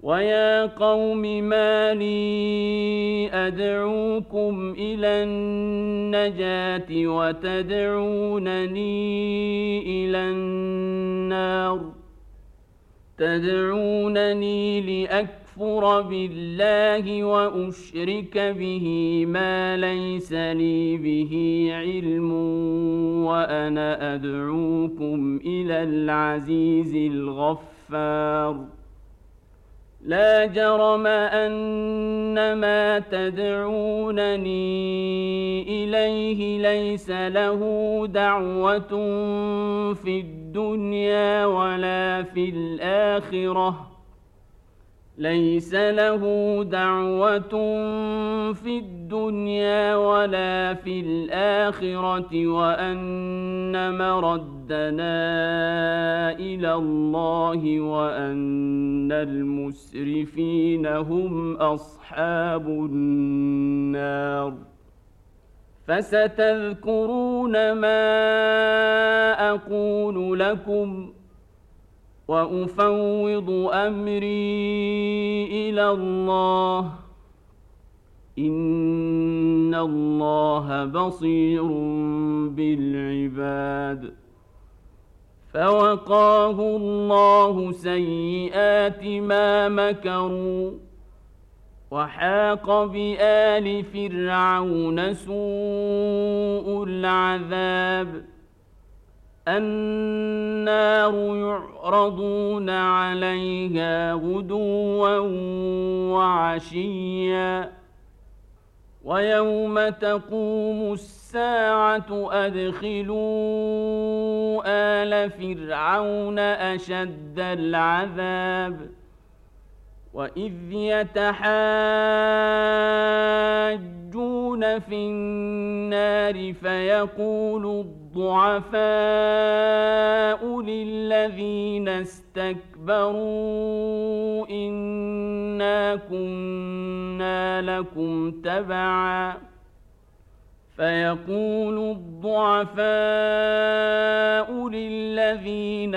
ويا قوم ما لي أدعوكم إلى النجاة وتدعونني إلى النار تدعونني لأكفر بالله وأشرك به ما ليس لي به علم وأنا أدعوكم إلى العزيز الغفار لا جرم أن ما تدعونني إليه ليس له دعوة في الدنيا ولا في الآخرة ليس له دعوة في الدنيا ولا في الآخرة وأن مردنا إلى الله وأن المسرفين هم أصحاب النار فستذكرون ما أقول لكم وأفوض أمري إلى الله إن الله بصير بالعباد فوقاه الله سيئات ما مكروا وحاق بآل فرعون سوء العذاب النار يعرضون عليها غدوا وعشيا ويوم تقوم الساعة أدخلوا آل فرعون أشد العذاب وإذ يتحاجون في النار فيقول الضعفاء للذين استكبروا إنا كنا لكم تبعا فيقول الضعفاء للذين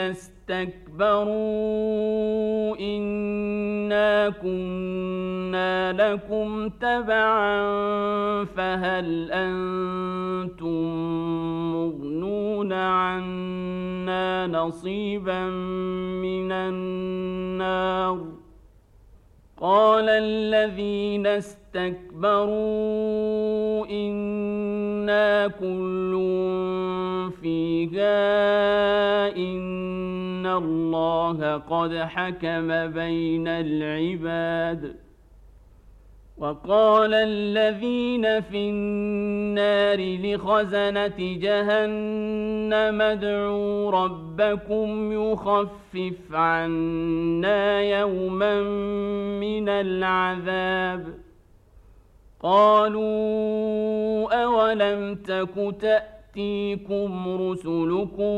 استكبروا إنا كنا لكم تبعا فهل أنتم مغنون عنا نصيبا من النار قال الذين استكبروا إنا كل فيها إن الله قد حكم بين العباد وقال الذين في النار لخزنة جهنم ادعوا ربكم يخفف عنا يوما من العذاب قالوا أولم تك تأتيكم رسلكم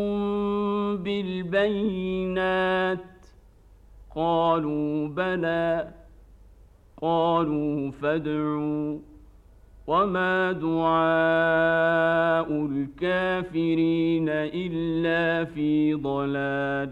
بالبينات قالوا بلى قالوا فادعوا وما دعاء الكافرين إلا في ضلال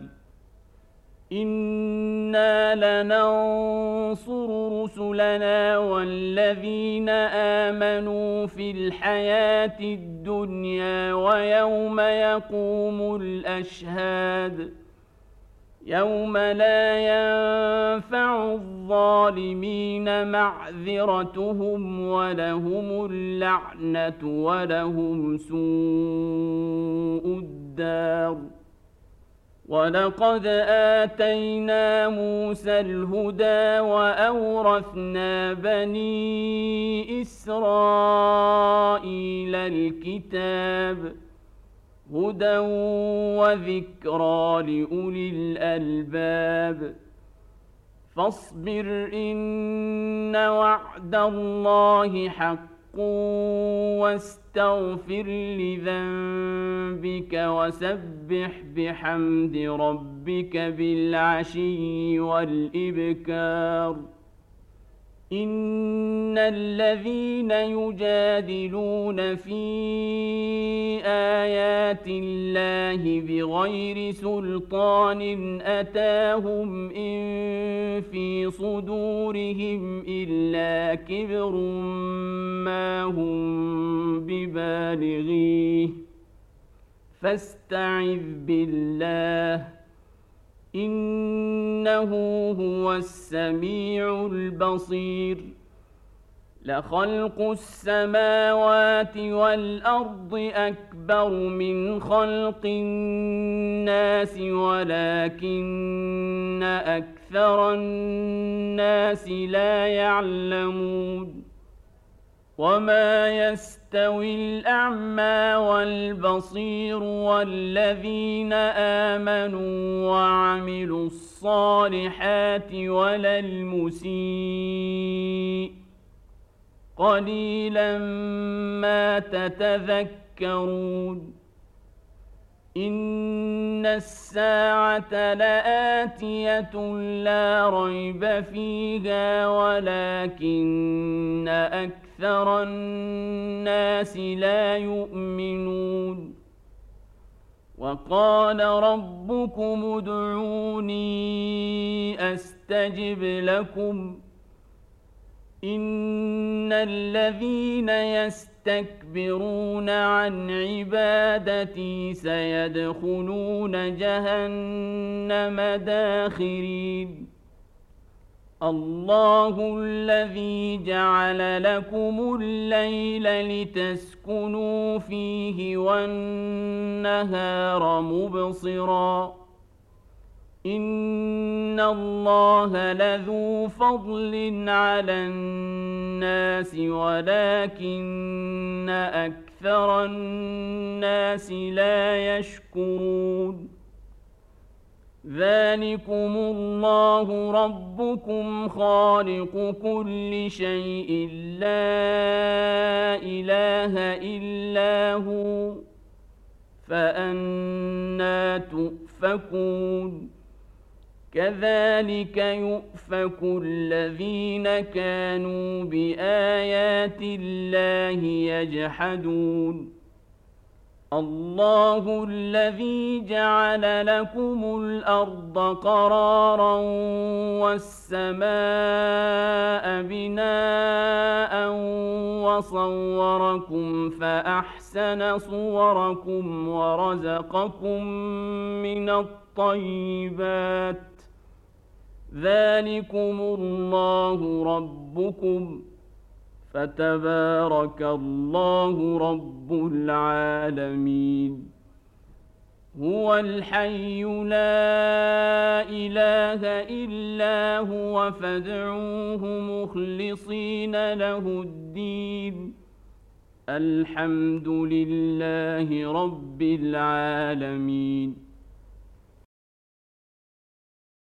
إنا لننصر رسلنا والذين آمنوا في الحياة الدنيا ويوم يقوم الأشهاد يوم لا ينفع الظالمين معذرتهم ولهم اللعنة ولهم سوء الدار ولقد آتينا موسى الهدى وأورثنا بني إسرائيل الكتاب هدى وذكرى لأولي الألباب فاصبر إن وعد الله حق واستغفر لذنبك وسبح بحمد ربك بالعشي والإبكار إن الذين يجادلون في آيات الله بغير سلطان أتاهم إن في صدورهم إلا كبر ما هم ببالغيه فاستعذ بالله إنه هو السميع البصير لخلق السماوات والأرض أكبر من خلق الناس ولكن أكثر الناس لا يعلمون وما يستوي الأعمى والبصير والذين آمنوا وعملوا الصالحات ولا المسيء قليلا ما تتذكرون إن الساعة لآتية لا ريب فيها ولكن أكثر الناس لا يؤمنون وقال ربكم ادعوني أستجب لكم إن الذين يستكبرون عن عبادتي سيدخلون جهنم داخرين الله الذي جعل لكم الليل لتسكنوا فيه والنهار مبصراً إن الله لذو فضل على الناس ولكن أكثر الناس لا يشكرون ذلكم الله ربكم خالق كل شيء لا إله إلا هو فأنى تؤفكون كذلك يؤفك الذين كانوا بآيات الله يجحدون الله الذي جعل لكم الأرض قرارا والسماء بناء وصوركم فأحسن صوركم ورزقكم من الطيبات ذلكم الله ربكم فتبارك الله رب العالمين هو الحي لا إله إلا هو فادعوه مخلصين له الدين الحمد لله رب العالمين